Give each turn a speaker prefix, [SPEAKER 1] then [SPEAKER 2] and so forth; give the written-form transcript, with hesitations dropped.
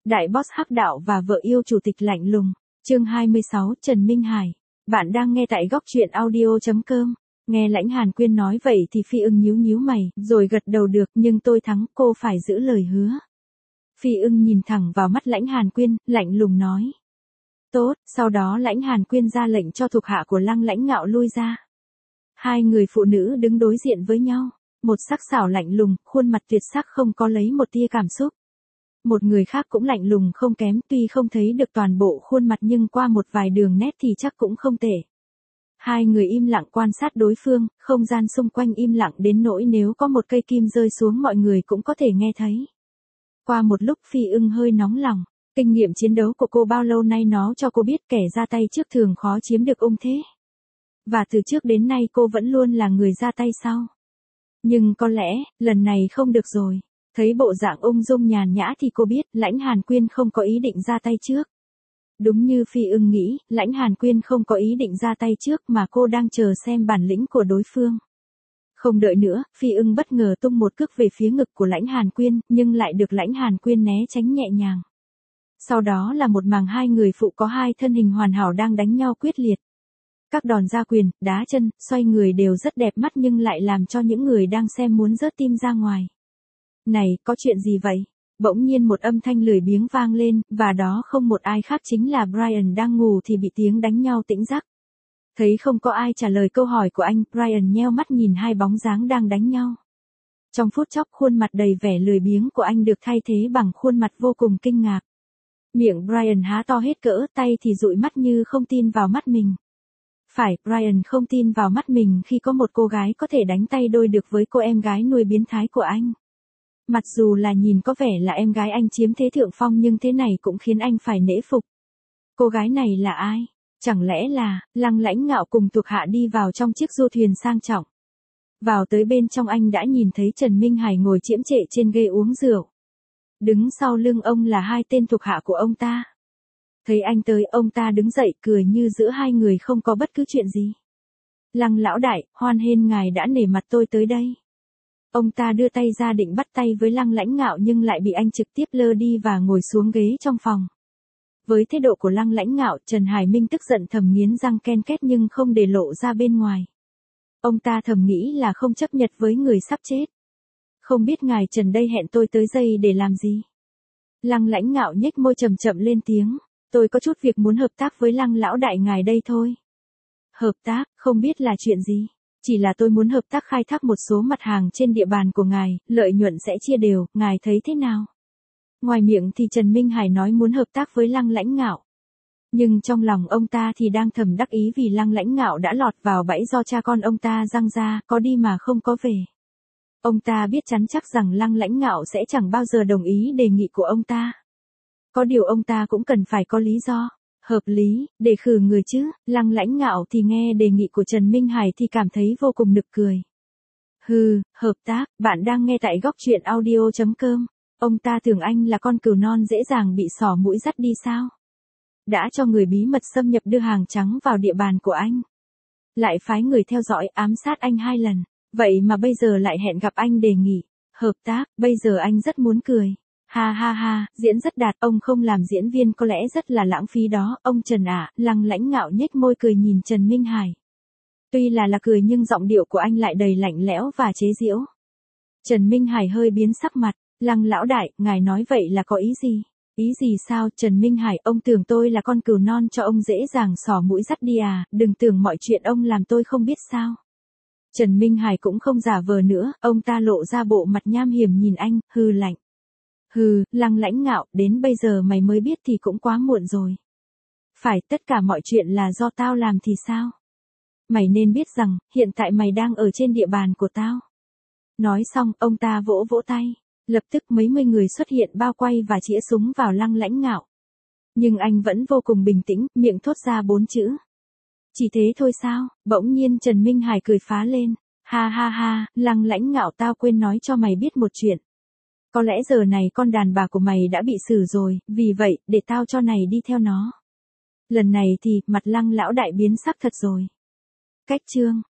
[SPEAKER 1] Đại boss hắc đạo và vợ yêu chủ tịch lạnh lùng. Chương 26, Trần Minh Hải. Bạn đang nghe tại góc truyện audio.com. Nghe Lãnh Hàn Quyên nói vậy thì Phi Ưng nhíu nhíu mày, rồi gật đầu được, nhưng tôi thắng, cô phải giữ lời hứa. Phi Ưng nhìn thẳng vào mắt Lãnh Hàn Quyên, lạnh lùng nói. Tốt, sau đó Lãnh Hàn Quyên ra lệnh cho thuộc hạ của Lăng Lãnh Ngạo lui ra. Hai người phụ nữ đứng đối diện với nhau, một sắc sảo lạnh lùng, khuôn mặt tuyệt sắc không có lấy một tia cảm xúc. Một người khác cũng lạnh lùng không kém, tuy không thấy được toàn bộ khuôn mặt nhưng qua một vài đường nét thì chắc cũng không tệ. Hai người im lặng quan sát đối phương, không gian xung quanh im lặng đến nỗi nếu có một cây kim rơi xuống mọi người cũng có thể nghe thấy. Qua một lúc Phi Ưng hơi nóng lòng, kinh nghiệm chiến đấu của cô bao lâu nay nó cho cô biết kẻ ra tay trước thường khó chiếm được ung thế. Và từ trước đến nay cô vẫn luôn là người ra tay sau. Nhưng có lẽ, lần này không được rồi. Thấy bộ dạng ung dung nhàn nhã thì cô biết Lãnh Hàn Quyên không có ý định ra tay trước. Đúng như Phi Ưng nghĩ, Lãnh Hàn Quyên không có ý định ra tay trước mà cô đang chờ xem bản lĩnh của đối phương. Không đợi nữa, Phi Ưng bất ngờ tung một cước về phía ngực của Lãnh Hàn Quyên, nhưng lại được Lãnh Hàn Quyên né tránh nhẹ nhàng. Sau đó là một màn hai người phụ có hai thân hình hoàn hảo đang đánh nhau quyết liệt. Các đòn ra quyền, đá chân, xoay người đều rất đẹp mắt nhưng lại làm cho những người đang xem muốn rớt tim ra ngoài. Này, có chuyện gì vậy? Bỗng nhiên một âm thanh lười biếng vang lên, và đó không một ai khác chính là Brian đang ngủ thì bị tiếng đánh nhau tỉnh giấc. Thấy không có ai trả lời câu hỏi của anh, Brian nheo mắt nhìn hai bóng dáng đang đánh nhau. Trong phút chốc khuôn mặt đầy vẻ lười biếng của anh được thay thế bằng khuôn mặt vô cùng kinh ngạc. Miệng Brian há to hết cỡ, tay thì dụi mắt như không tin vào mắt mình. Phải, Brian không tin vào mắt mình khi có một cô gái có thể đánh tay đôi được với cô em gái nuôi biến thái của anh. Mặc dù là nhìn có vẻ là em gái anh chiếm thế thượng phong nhưng thế này cũng khiến anh phải nể phục. Cô gái này là ai? Chẳng lẽ là Lăng Lãnh Ngạo cùng thuộc hạ đi vào trong chiếc du thuyền sang trọng. Vào tới bên trong anh đã nhìn thấy Trần Minh Hải ngồi chiếm trệ trên ghế uống rượu. Đứng sau lưng ông là hai tên thuộc hạ của ông ta. Thấy anh tới, ông ta đứng dậy cười như giữa hai người không có bất cứ chuyện gì. Lăng lão đại, hoan hên ngài đã nể mặt tôi tới đây. Ông ta đưa tay ra định bắt tay với Lăng Lãnh Ngạo nhưng lại bị anh trực tiếp lơ đi và ngồi xuống ghế trong phòng. Với thái độ của Lăng Lãnh Ngạo, Trần Hải Minh tức giận thầm nghiến răng ken két nhưng không để lộ ra bên ngoài. Ông ta thầm nghĩ là không chấp nhận với người sắp chết. Không biết ngài Trần đây hẹn tôi tới đây để làm gì? Lăng Lãnh Ngạo nhếch môi chậm chậm lên tiếng. Tôi có chút việc muốn hợp tác với Lăng lão đại ngài đây thôi. Hợp tác, không biết là chuyện gì? Chỉ là tôi muốn hợp tác khai thác một số mặt hàng trên địa bàn của ngài, lợi nhuận sẽ chia đều, ngài thấy thế nào? Ngoài miệng thì Trần Minh Hải nói muốn hợp tác với Lăng Lãnh Ngạo. Nhưng trong lòng ông ta thì đang thầm đắc ý vì Lăng Lãnh Ngạo đã lọt vào bẫy do cha con ông ta giăng ra, có đi mà không có về. Ông ta biết chắn chắc rằng Lăng Lãnh Ngạo sẽ chẳng bao giờ đồng ý đề nghị của ông ta. Có điều ông ta cũng cần phải có lý do. Hợp lý, để khử người chứ. Lăng Lãnh Ngạo thì nghe đề nghị của Trần Minh Hải thì cảm thấy vô cùng nực cười. Hừ, hợp tác, bạn đang nghe tại góc truyện audio.com. Ông ta tưởng anh là con cừu non dễ dàng bị xỏ mũi dắt đi sao? Đã cho người bí mật xâm nhập đưa hàng trắng vào địa bàn của anh. Lại phái người theo dõi ám sát anh 2 lần. Vậy mà bây giờ lại hẹn gặp anh đề nghị. Hợp tác, bây giờ anh rất muốn cười. Ha ha ha, diễn rất đạt, ông không làm diễn viên có lẽ rất là lãng phí đó, ông Trần ạ. Lăng Lãnh Ngạo nhếch môi cười nhìn Trần Minh Hải. Tuy là cười nhưng giọng điệu của anh lại đầy lạnh lẽo và chế giễu. Trần Minh Hải hơi biến sắc mặt, Lăng lão đại, ngài nói vậy là có ý gì? Ý gì sao? Trần Minh Hải, ông tưởng tôi là con cừu non cho ông dễ dàng xỏ mũi dắt đi à, đừng tưởng mọi chuyện ông làm tôi không biết sao. Trần Minh Hải cũng không giả vờ nữa, ông ta lộ ra bộ mặt nham hiểm nhìn anh, hừ lạnh. Hừ, Lăng Lãnh Ngạo, đến bây giờ mày mới biết thì cũng quá muộn rồi. Phải, tất cả mọi chuyện là do tao làm thì sao? Mày nên biết rằng, hiện tại mày đang ở trên địa bàn của tao. Nói xong, ông ta vỗ vỗ tay. Lập tức mấy mươi người xuất hiện bao quay và chĩa súng vào Lăng Lãnh Ngạo. Nhưng anh vẫn vô cùng bình tĩnh, miệng thốt ra 4 chữ. Chỉ thế thôi sao? Bỗng nhiên Trần Minh Hải cười phá lên. Ha ha ha, Lăng Lãnh Ngạo, tao quên nói cho mày biết một chuyện. Có lẽ giờ này con đàn bà của mày đã bị xử rồi, vì vậy, để tao cho này đi theo nó. Lần này thì, mặt Lăng lão đại biến sắc thật rồi. Cách chương.